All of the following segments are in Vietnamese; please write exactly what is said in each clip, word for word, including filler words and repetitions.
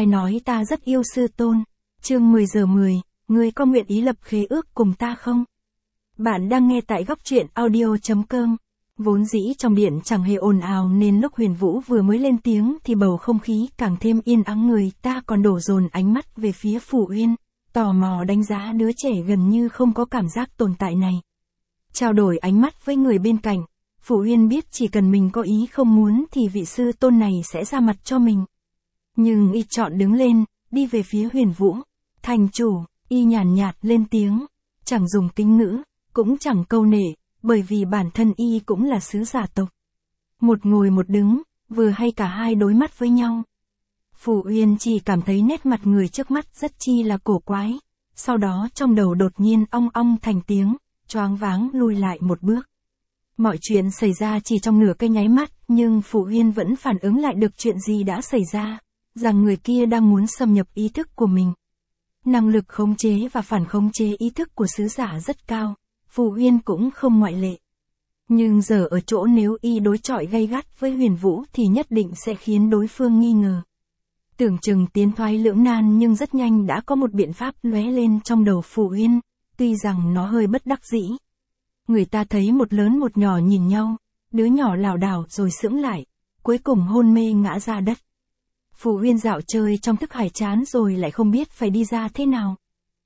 ai nói ta rất yêu sư tôn. Chương mười giờ mười, ngươi có nguyện ý lập khế ước cùng ta không? Bạn đang nghe tại góc truyện audio chấm com. Vốn dĩ trong điện chẳng hề ồn ào nên lúc Huyền Vũ vừa mới lên tiếng thì bầu không khí càng thêm yên ắng, người ta còn đổ dồn ánh mắt về phía Phủ Uyên, tò mò đánh giá đứa trẻ gần như không có cảm giác tồn tại này. Trao đổi ánh mắt với người bên cạnh, Phủ Uyên biết chỉ cần mình có ý không muốn thì vị sư tôn này sẽ ra mặt cho mình. Nhưng y chọn đứng lên, đi về phía Huyền Vũ. Thành chủ, y nhàn nhạt lên tiếng, chẳng dùng kính ngữ, cũng chẳng câu nệ, bởi vì bản thân y cũng là sứ giả tộc. Một ngồi một đứng, vừa hay cả hai đối mắt với nhau. Phủ Uyên chỉ cảm thấy nét mặt người trước mắt rất chi là cổ quái, sau đó trong đầu đột nhiên ong ong thành tiếng, choáng váng lùi lại một bước. Mọi chuyện xảy ra chỉ trong nửa cái nháy mắt, nhưng Phủ Uyên vẫn phản ứng lại được chuyện gì đã xảy ra, rằng người kia đang muốn xâm nhập ý thức của mình. Năng lực khống chế và phản khống chế ý thức của sứ giả rất cao, Phủ Uyên cũng không ngoại lệ. Nhưng giờ ở chỗ nếu y đối chọi gay gắt với Huyền Vũ thì nhất định sẽ khiến đối phương nghi ngờ. Tưởng chừng tiến thoái lưỡng nan nhưng rất nhanh đã có một biện pháp lóe lên trong đầu Phủ Uyên, tuy rằng nó hơi bất đắc dĩ. Người ta thấy một lớn một nhỏ nhìn nhau, đứa nhỏ lảo đảo rồi sững lại, cuối cùng hôn mê ngã ra đất. Phủ Uyên dạo chơi trong thức hải chán rồi lại không biết phải đi ra thế nào.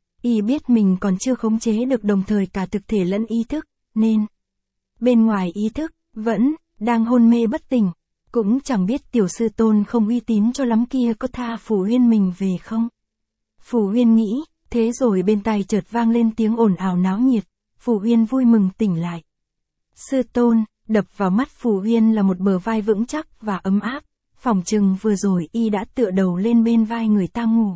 Y biết mình còn chưa khống chế được đồng thời cả thực thể lẫn ý thức, nên bên ngoài ý thức, vẫn đang hôn mê bất tỉnh. Cũng chẳng biết tiểu sư tôn không uy tín cho lắm kia có tha Phủ Uyên mình về không. Phủ Uyên nghĩ, thế rồi bên tai chợt vang lên tiếng ồn ào náo nhiệt. Phủ Uyên vui mừng tỉnh lại. Sư tôn, đập vào mắt Phủ Uyên là một bờ vai vững chắc và ấm áp. Phỏng chừng vừa rồi y đã tựa đầu lên bên vai người ta ngủ.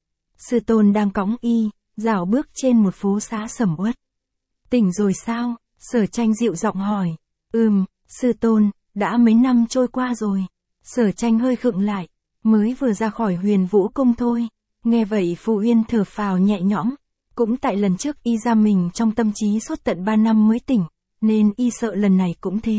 Sư tôn đang cõng y, dạo bước trên một phố xá sầm uất. Tỉnh rồi sao? Sở Tranh dịu giọng hỏi. Ừm, sư tôn, đã mấy năm trôi qua rồi. Sở Tranh hơi khựng lại, mới vừa ra khỏi Huyền Vũ cung thôi. Nghe vậy Phủ Uyên thở phào nhẹ nhõm. Cũng tại lần trước y giam mình trong tâm trí suốt tận ba năm mới tỉnh, nên y sợ lần này cũng thế.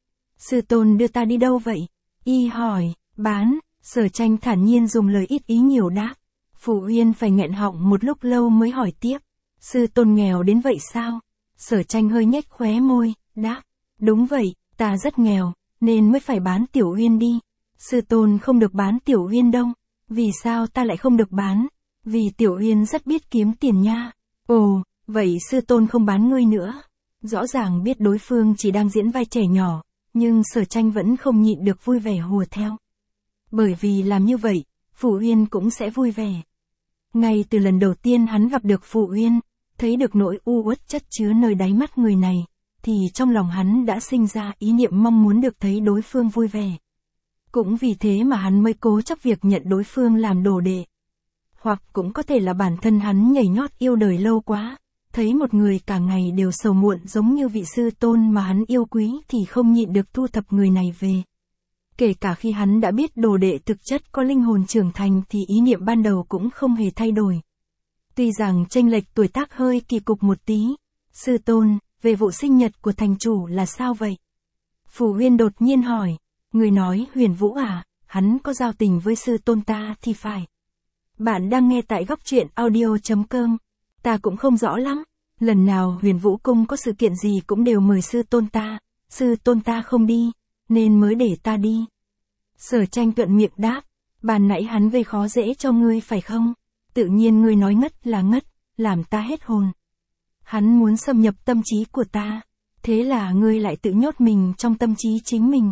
Sư tôn đưa ta đi đâu vậy? Y hỏi. Bán. Sở Tranh thản nhiên dùng lời ít ý nhiều đáp. Phủ Uyên phải nghẹn họng một lúc lâu mới hỏi tiếp. Sư tôn nghèo đến vậy sao? Sở Tranh hơi nhếch khóe môi, đáp. Đúng vậy, ta rất nghèo, nên mới phải bán Tiểu Uyên đi. Sư tôn không được bán Tiểu Uyên đâu. Vì sao ta lại không được bán? Vì Tiểu Uyên rất biết kiếm tiền nha. Ồ, vậy sư tôn không bán ngươi nữa. Rõ ràng biết đối phương chỉ đang diễn vai trẻ nhỏ, nhưng Sở Tranh vẫn không nhịn được vui vẻ hùa theo. Bởi vì làm như vậy, Phủ Uyên cũng sẽ vui vẻ. Ngay từ lần đầu tiên hắn gặp được Phủ Uyên, thấy được nỗi u uất chất chứa nơi đáy mắt người này, thì trong lòng hắn đã sinh ra ý niệm mong muốn được thấy đối phương vui vẻ. Cũng vì thế mà hắn mới cố chấp việc nhận đối phương làm đồ đệ. Hoặc cũng có thể là bản thân hắn nhảy nhót yêu đời lâu quá, thấy một người cả ngày đều sầu muộn giống như vị sư tôn mà hắn yêu quý thì không nhịn được thu thập người này về. Kể cả khi hắn đã biết đồ đệ thực chất có linh hồn trưởng thành thì ý niệm ban đầu cũng không hề thay đổi. Tuy rằng chênh lệch tuổi tác hơi kỳ cục một tí. Sư tôn, về vụ sinh nhật của thành chủ là sao vậy? Phủ Uyên đột nhiên hỏi. Người nói Huyền Vũ à, hắn có giao tình với sư tôn ta thì phải. Bạn đang nghe tại góc truyện audio chấm com. Ta cũng không rõ lắm. Lần nào Huyền Vũ cung có sự kiện gì cũng đều mời sư tôn ta. Sư tôn ta không đi, nên mới để ta đi. Sở Tranh tuận miệng đáp. Bàn nãy hắn gây khó dễ cho ngươi phải không? Tự nhiên ngươi nói ngất là ngất, làm ta hết hồn. Hắn muốn xâm nhập tâm trí của ta. Thế là ngươi lại tự nhốt mình trong tâm trí chính mình.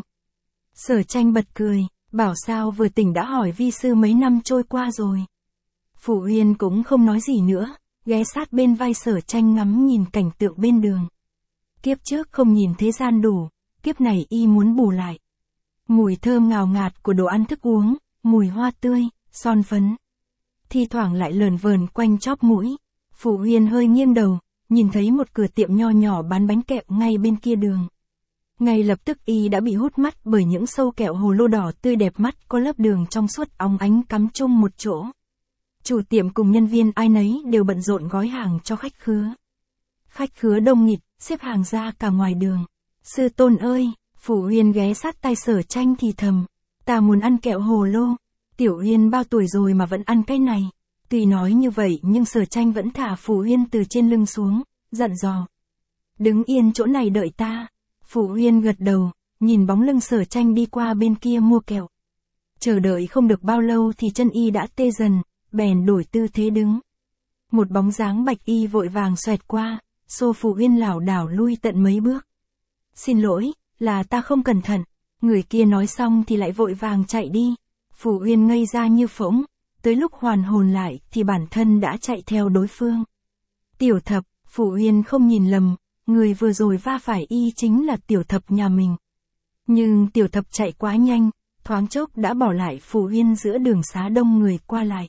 Sở Tranh bật cười. Bảo sao vừa tỉnh đã hỏi vi sư mấy năm trôi qua rồi. Phủ Uyên cũng không nói gì nữa, ghé sát bên vai Sở Tranh ngắm nhìn cảnh tượng bên đường. Kiếp trước không nhìn thế gian đủ, kiếp này y muốn bù lại. Mùi thơm ngào ngạt của đồ ăn thức uống, mùi hoa tươi, son phấn. Thi thoảng lại lờn vờn quanh chóp mũi. Phủ Uyên hơi nghiêng đầu, nhìn thấy một cửa tiệm nho nhỏ bán bánh kẹo ngay bên kia đường. Ngay lập tức y đã bị hút mắt bởi những sâu kẹo hồ lô đỏ tươi đẹp mắt có lớp đường trong suốt óng ánh cắm chung một chỗ. Chủ tiệm cùng nhân viên ai nấy đều bận rộn gói hàng cho khách khứa. Khách khứa đông nghịt, xếp hàng ra cả ngoài đường. Sư tôn ơi, Phủ Uyên ghé sát tai Sở Tranh thì thầm. Ta muốn ăn kẹo hồ lô. Tiểu Uyên bao tuổi rồi mà vẫn ăn cái này. Tuy nói như vậy nhưng Sở Tranh vẫn thả Phù Uyên từ trên lưng xuống, dặn dò. Đứng yên chỗ này đợi ta. Phù Uyên gật đầu, nhìn bóng lưng Sở Tranh đi qua bên kia mua kẹo. Chờ đợi không được bao lâu thì chân y đã tê dần, bèn đổi tư thế đứng. Một bóng dáng bạch y vội vàng xoẹt qua, xô Phù Uyên lảo đảo lui tận mấy bước. Xin lỗi, là ta không cẩn thận. Người kia nói xong thì lại vội vàng chạy đi. Phù Uyên ngây ra như phỗng, tới lúc hoàn hồn lại thì bản thân đã chạy theo đối phương. Tiểu Thập, Phù Uyên không nhìn lầm, người vừa rồi va phải y chính là Tiểu Thập nhà mình. Nhưng Tiểu Thập chạy quá nhanh, thoáng chốc đã bỏ lại Phù Uyên giữa đường xá đông người qua lại.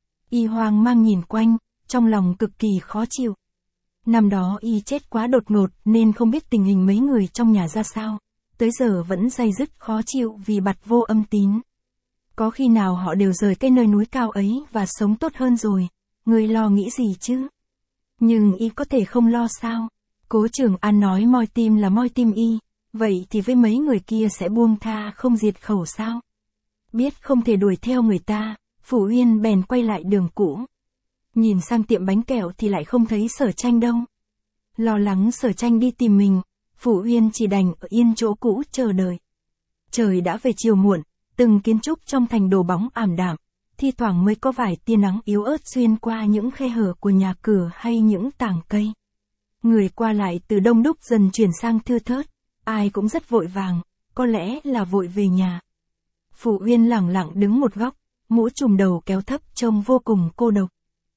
Y hoang mang nhìn quanh, trong lòng cực kỳ khó chịu. Năm đó y chết quá đột ngột nên không biết tình hình mấy người trong nhà ra sao, tới giờ vẫn day dứt khó chịu vì bặt vô âm tín. Có khi nào họ đều rời cái nơi núi cao ấy và sống tốt hơn rồi, người lo nghĩ gì chứ? Nhưng y có thể không lo sao? Cố Trường An nói moi tim là moi tim y, vậy thì với mấy người kia sẽ buông tha không diệt khẩu sao? Biết không thể đuổi theo người ta, Phù Uyên bèn quay lại đường cũ. Nhìn sang tiệm bánh kẹo thì lại không thấy Sở Tranh đâu. Lo lắng Sở Tranh đi tìm mình, Phù Uyên chỉ đành ở yên chỗ cũ chờ đợi. Trời đã về chiều muộn, từng kiến trúc trong thành đổ bóng ảm đạm, thi thoảng mới có vài tia nắng yếu ớt xuyên qua những khe hở của nhà cửa hay những tảng cây. Người qua lại từ đông đúc dần chuyển sang thưa thớt, ai cũng rất vội vàng, có lẽ là vội về nhà. Phù Uyên lẳng lặng đứng một góc, mũ trùm đầu kéo thấp trông vô cùng cô độc.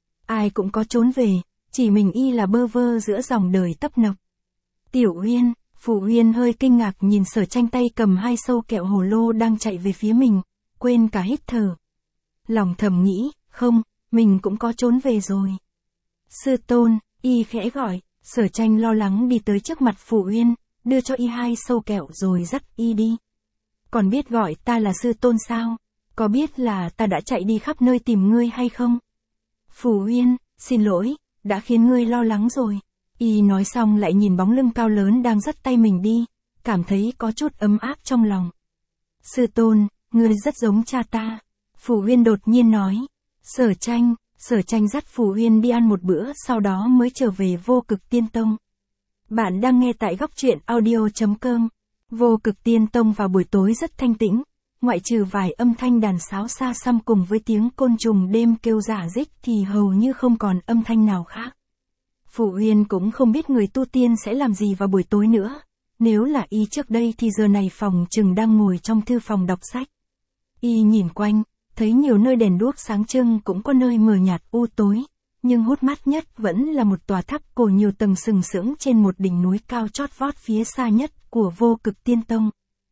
Ai cũng có trốn về, chỉ mình y là bơ vơ giữa dòng đời tấp nập. Tiểu Uyên, Phù Uyên hơi kinh ngạc nhìn Sở Tranh tay cầm hai sâu kẹo hồ lô đang chạy về phía mình, quên cả hít thở. Lòng thầm nghĩ, không, mình cũng có trốn về rồi. Sư tôn, y khẽ gọi, Sở Tranh lo lắng đi tới trước mặt Phù Uyên, đưa cho y hai sâu kẹo rồi dắt y đi. Còn biết gọi ta là sư tôn sao? Có biết là ta đã chạy đi khắp nơi tìm ngươi hay không? Phù Uyên, xin lỗi, đã khiến ngươi lo lắng rồi. Y nói xong lại nhìn bóng lưng cao lớn đang dắt tay mình đi, cảm thấy có chút ấm áp trong lòng. Sư tôn, ngươi rất giống cha ta. Phù Uyên đột nhiên nói. Sở Tranh, Sở Tranh dắt Phù Uyên đi ăn một bữa sau đó mới trở về Vô Cực Tiên Tông. Bạn đang nghe tại góc truyện audio chấm com. Vô Cực Tiên Tông vào buổi tối rất thanh tĩnh, ngoại trừ vài âm thanh đàn sáo xa xăm cùng với tiếng côn trùng đêm kêu rả rích thì hầu như không còn âm thanh nào khác. Phù Uyên cũng không biết người tu tiên sẽ làm gì vào buổi tối nữa. Nếu là y trước đây thì giờ này phòng chừng đang ngồi trong thư phòng đọc sách. Y nhìn quanh, thấy nhiều nơi đèn đuốc sáng trưng cũng có nơi mờ nhạt u tối, nhưng hút mắt nhất vẫn là một tòa tháp cổ nhiều tầng sừng sững trên một đỉnh núi cao chót vót phía xa nhất của Vô Cực Tiên Tông.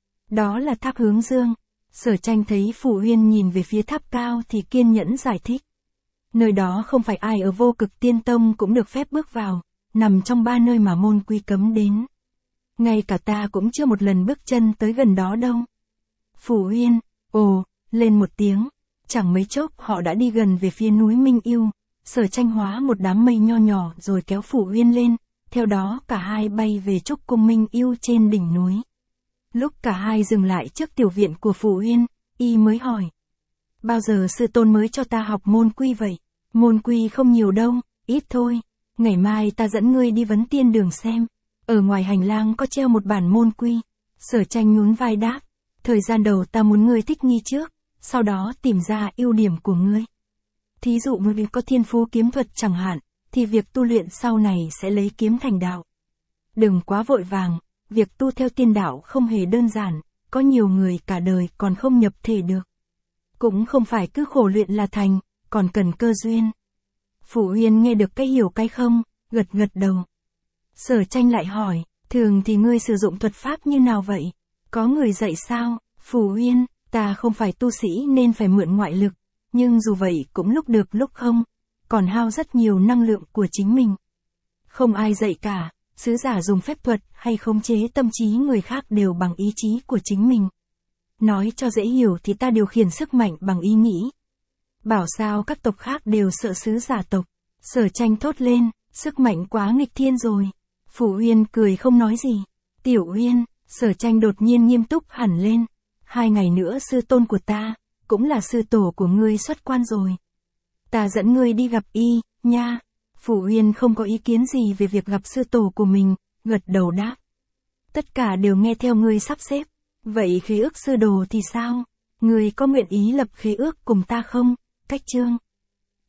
Đó là tháp Hướng Dương. Sở Tranh thấy Phù Uyên nhìn về phía tháp cao thì kiên nhẫn giải thích. Nơi đó không phải ai ở Vô Cực Tiên Tông cũng được phép bước vào, nằm trong ba nơi mà môn quy cấm đến. Ngay cả ta cũng chưa một lần bước chân tới gần đó đâu. Phù Uyên, ồ, lên một tiếng, chẳng mấy chốc họ đã đi gần về phía núi Minh Yêu. Sở Tranh hóa một đám mây nho nhỏ rồi kéo Phù Uyên lên, theo đó cả hai bay về trúc cung Minh Yêu trên đỉnh núi. Lúc cả hai dừng lại trước tiểu viện của Phù Uyên, y mới hỏi. Bao giờ sư tôn mới cho ta học môn quy vậy? Môn quy không nhiều đâu, ít thôi. Ngày mai ta dẫn ngươi đi vấn tiên đường xem. Ở ngoài hành lang có treo một bản môn quy. Sở Tranh nhún vai đáp. Thời gian đầu ta muốn ngươi thích nghi trước, sau đó tìm ra ưu điểm của ngươi. Thí dụ ngươi có thiên phú kiếm thuật chẳng hạn, thì việc tu luyện sau này sẽ lấy kiếm thành đạo. Đừng quá vội vàng, việc tu theo tiên đạo không hề đơn giản, có nhiều người cả đời còn không nhập thể được. Cũng không phải cứ khổ luyện là thành, còn cần cơ duyên. Phù Uyên nghe được cái hiểu cái không, gật gật đầu. Sở Tranh lại hỏi, thường thì ngươi sử dụng thuật pháp như nào vậy? Có người dạy sao? Phù Uyên, ta không phải tu sĩ nên phải mượn ngoại lực, nhưng dù vậy cũng lúc được lúc không, còn hao rất nhiều năng lượng của chính mình. Không ai dạy cả, sứ giả dùng phép thuật hay khống chế tâm trí người khác đều bằng ý chí của chính mình. Nói cho dễ hiểu thì ta điều khiển sức mạnh bằng ý nghĩ. Bảo sao các tộc khác đều sợ sứ giả tộc. Sở Tranh thốt lên, sức mạnh quá nghịch thiên rồi. Phù Uyên cười không nói gì. Tiểu Uyên, Sở Tranh đột nhiên nghiêm túc hẳn lên. Hai ngày nữa sư tôn của ta, cũng là sư tổ của ngươi xuất quan rồi. Ta dẫn ngươi đi gặp y, nha. Phủ Uyên không có ý kiến gì về việc gặp sư tổ của mình, gật đầu đáp. Tất cả đều nghe theo ngươi sắp xếp. Vậy khế ước sư đồ thì sao? Ngươi có nguyện ý lập khế ước cùng ta không? Cách chương